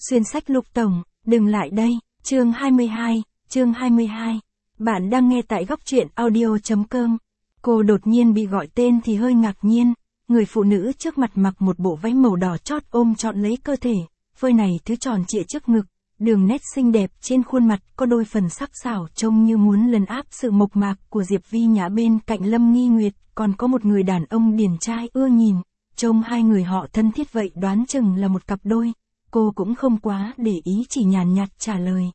Xuyên sách Lục Tổng, đừng lại đây, chương 22. Bạn đang nghe tại góc truyện audio.com. Cô đột nhiên bị gọi tên thì hơi ngạc nhiên, người phụ nữ trước mặt mặc một bộ váy màu đỏ chót ôm trọn lấy cơ thể, phơi này thứ tròn trịa trước ngực, đường nét xinh đẹp trên khuôn mặt có đôi phần sắc sảo trông như muốn lấn áp sự mộc mạc của Diệp Vi Nhã. Bên cạnh Lâm Nghi Nguyệt còn có một người đàn ông điển trai ưa nhìn, trông hai người họ thân thiết vậy đoán chừng là một cặp đôi. Cô cũng không quá để ý, chỉ nhàn nhạt trả lời.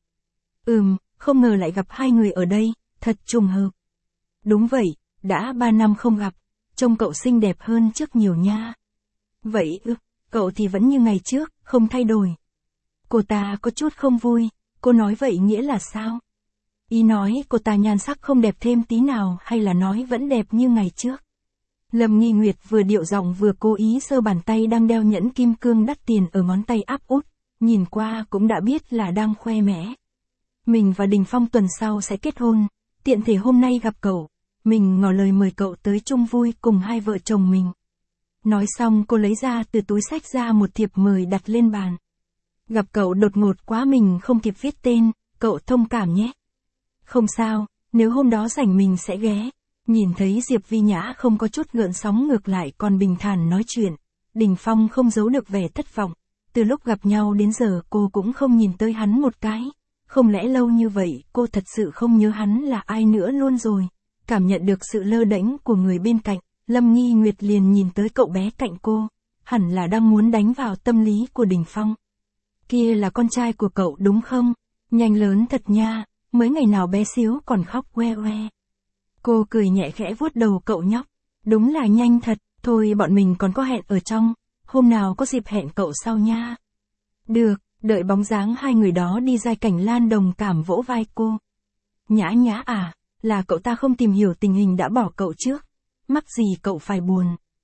Không ngờ lại gặp hai người ở đây, thật trùng hợp. Đúng vậy, đã 3 năm không gặp, trông cậu xinh đẹp hơn trước nhiều nha. Vậy cậu thì vẫn như ngày trước, không thay đổi. Cô ta có chút không vui, cô nói vậy nghĩa là sao? Ý nói cô ta nhan sắc không đẹp thêm tí nào hay là nói vẫn đẹp như ngày trước? Lâm Nghi Nguyệt vừa điệu giọng vừa cố ý giơ bàn tay đang đeo nhẫn kim cương đắt tiền ở ngón tay áp út, nhìn qua cũng đã biết là đang khoe mẽ. Mình và Đình Phong tuần sau sẽ kết hôn, tiện thể hôm nay gặp cậu, mình ngỏ lời mời cậu tới chung vui cùng hai vợ chồng mình. Nói xong cô lấy ra từ túi xách ra một thiệp mời đặt lên bàn. Gặp cậu đột ngột quá mình không kịp viết tên, cậu thông cảm nhé. Không sao, nếu hôm đó rảnh mình sẽ ghé. Nhìn thấy Diệp Vi Nhã không có chút gợn sóng, ngược lại còn bình thản nói chuyện, Đình Phong không giấu được vẻ thất vọng. Từ lúc gặp nhau đến giờ cô cũng không nhìn tới hắn một cái. Không lẽ lâu như vậy cô thật sự không nhớ hắn là ai nữa luôn rồi? Cảm nhận được sự lơ đễnh của người bên cạnh, Lâm Nghi Nguyệt liền nhìn tới cậu bé cạnh cô, hẳn là đang muốn đánh vào tâm lý của Đình Phong. Kia là con trai của cậu đúng không? Nhanh lớn thật nha, mới ngày nào bé xíu còn khóc que oe. Cô cười nhẹ khẽ vuốt đầu cậu nhóc. Đúng là nhanh thật, thôi bọn mình còn có hẹn ở trong, hôm nào có dịp hẹn cậu sau nha. Được, đợi bóng dáng hai người đó đi ra, Cảnh Lan đồng cảm vỗ vai cô. Nhã Nhã à, là cậu ta không tìm hiểu tình hình đã bỏ cậu trước. Mắc gì cậu phải buồn?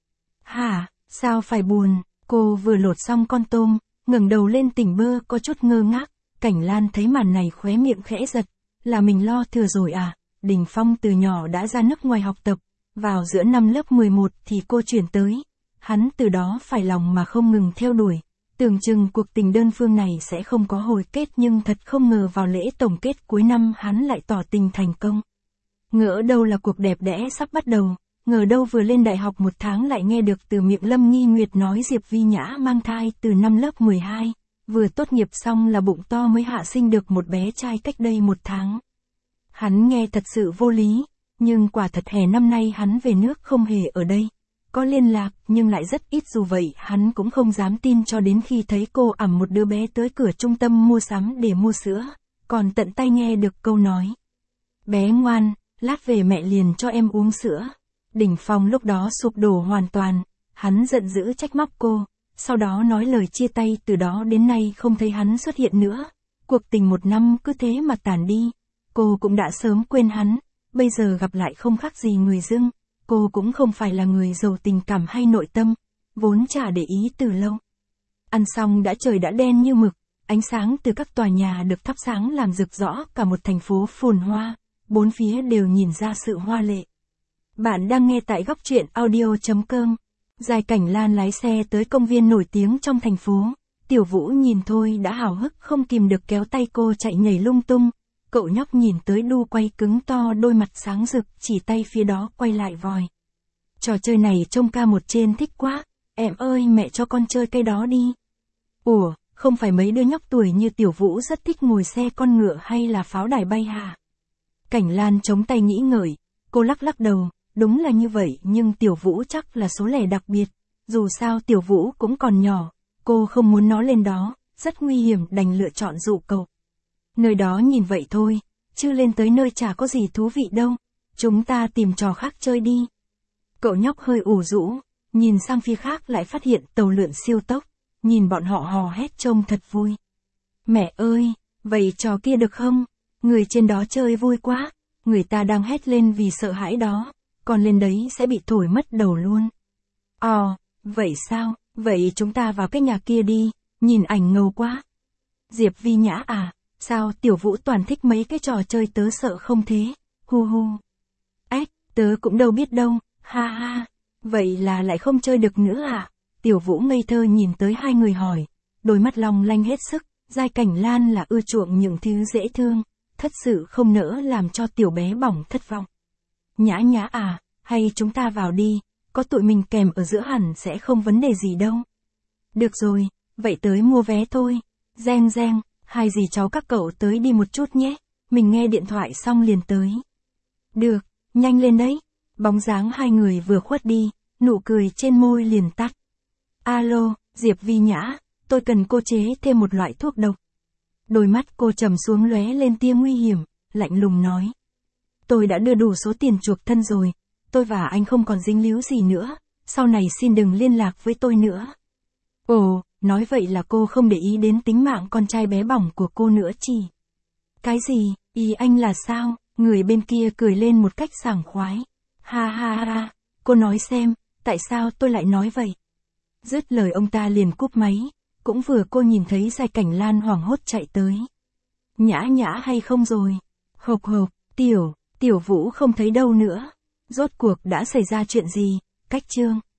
Hả, sao phải buồn? Cô vừa lột xong con tôm, ngẩng đầu lên tỉnh bơ có chút ngơ ngác. Cảnh Lan thấy màn này khóe miệng khẽ giật. Là mình lo thừa rồi à? Đình Phong từ nhỏ đã ra nước ngoài học tập, vào giữa năm lớp 11 thì cô chuyển tới. Hắn từ đó phải lòng mà không ngừng theo đuổi. Tưởng chừng cuộc tình đơn phương này sẽ không có hồi kết, nhưng thật không ngờ vào lễ tổng kết cuối năm hắn lại tỏ tình thành công. Ngỡ đâu là cuộc đẹp đẽ sắp bắt đầu, ngờ đâu vừa lên đại học 1 tháng lại nghe được từ miệng Lâm Nghi Nguyệt nói Diệp Vi Nhã mang thai từ năm lớp 12, vừa tốt nghiệp xong là bụng to mới hạ sinh được một bé trai cách đây 1 tháng. Hắn nghe thật sự vô lý, nhưng quả thật hè năm nay hắn về nước không hề ở đây. Có liên lạc nhưng lại rất ít, dù vậy hắn cũng không dám tin cho đến khi thấy cô ẵm một đứa bé tới cửa trung tâm mua sắm để mua sữa, còn tận tay nghe được câu nói. Bé ngoan, lát về mẹ liền cho em uống sữa. Đình Phong lúc đó sụp đổ hoàn toàn, hắn giận dữ trách móc cô, sau đó nói lời chia tay, từ đó đến nay không thấy hắn xuất hiện nữa. Cuộc tình 1 năm cứ thế mà tàn đi. Cô cũng đã sớm quên hắn, bây giờ gặp lại không khác gì người dưng. Cô cũng không phải là người giàu tình cảm hay nội tâm, vốn chả để ý từ lâu. Ăn xong trời đã đen như mực, ánh sáng từ các tòa nhà được thắp sáng làm rực rỡ cả một thành phố phồn hoa, bốn phía đều nhìn ra sự hoa lệ. Bạn đang nghe tại góc truyện audio.com. Giai Cảnh Lan lái xe tới công viên nổi tiếng trong thành phố. Tiểu Vũ nhìn thôi đã háo hức không kìm được kéo tay cô chạy nhảy lung tung. Cậu nhóc nhìn tới đu quay cứng to, đôi mặt sáng rực, chỉ tay phía đó quay lại vòi. Trò chơi này trông ca một trên thích quá, em ơi mẹ cho con chơi cái đó đi. Ủa, không phải mấy đứa nhóc tuổi như Tiểu Vũ rất thích ngồi xe con ngựa hay là pháo đài bay hả? Cảnh Lan chống tay nghĩ ngợi, cô lắc lắc đầu, đúng là như vậy, nhưng Tiểu Vũ chắc là số lẻ đặc biệt. Dù sao Tiểu Vũ cũng còn nhỏ, cô không muốn nó lên đó, rất nguy hiểm, đành lựa chọn dụ cậu. Nơi đó nhìn vậy thôi, chứ lên tới nơi chả có gì thú vị đâu, chúng ta tìm trò khác chơi đi. Cậu nhóc hơi ủ rũ, nhìn sang phía khác lại phát hiện tàu lượn siêu tốc, nhìn bọn họ hò hét trông thật vui. Mẹ ơi, vậy trò kia được không? Người trên đó chơi vui quá, người ta đang hét lên vì sợ hãi đó, còn lên đấy sẽ bị thổi mất đầu luôn. Vậy sao, vậy chúng ta vào cái nhà kia đi, nhìn ảnh ngầu quá. Diệp Vi Nhã à? Sao Tiểu Vũ toàn thích mấy cái trò chơi tớ sợ không thế? Hu hu. Tớ cũng đâu biết đâu, ha ha. Vậy là lại không chơi được nữa à? Tiểu Vũ ngây thơ nhìn tới hai người hỏi, đôi mắt long lanh hết sức, Giai Cảnh Lan là ưa chuộng những thứ dễ thương, thật sự không nỡ làm cho tiểu bé bỏng thất vọng. Nhã Nhã à, hay chúng ta vào đi, có tụi mình kèm ở giữa hẳn sẽ không vấn đề gì đâu. Được rồi, vậy tới mua vé thôi. Reng reng, hai dì cháu các cậu tới đi một chút nhé, mình nghe điện thoại xong liền tới. Được, nhanh lên đấy. Bóng dáng hai người vừa khuất đi, nụ cười trên môi liền tắt. Alo, Diệp Vi Nhã, tôi cần cô chế thêm một loại thuốc độc. Đôi mắt cô trầm xuống lóe lên tia nguy hiểm, lạnh lùng nói. Tôi đã đưa đủ số tiền chuộc thân rồi, tôi và anh không còn dính líu gì nữa, sau này xin đừng liên lạc với tôi nữa. Ồ, nói vậy là cô không để ý đến tính mạng con trai bé bỏng của cô nữa chỉ. Cái gì, ý anh là sao? Người bên kia cười lên một cách sảng khoái. Ha ha ha, cô nói xem, tại sao tôi lại nói vậy? Dứt lời ông ta liền cúp máy, cũng vừa cô nhìn thấy Giai Cảnh Lan hoảng hốt chạy tới. Nhã Nhã hay không rồi? Hộc hộc, Tiểu Vũ không thấy đâu nữa. Rốt cuộc đã xảy ra chuyện gì? Cách chương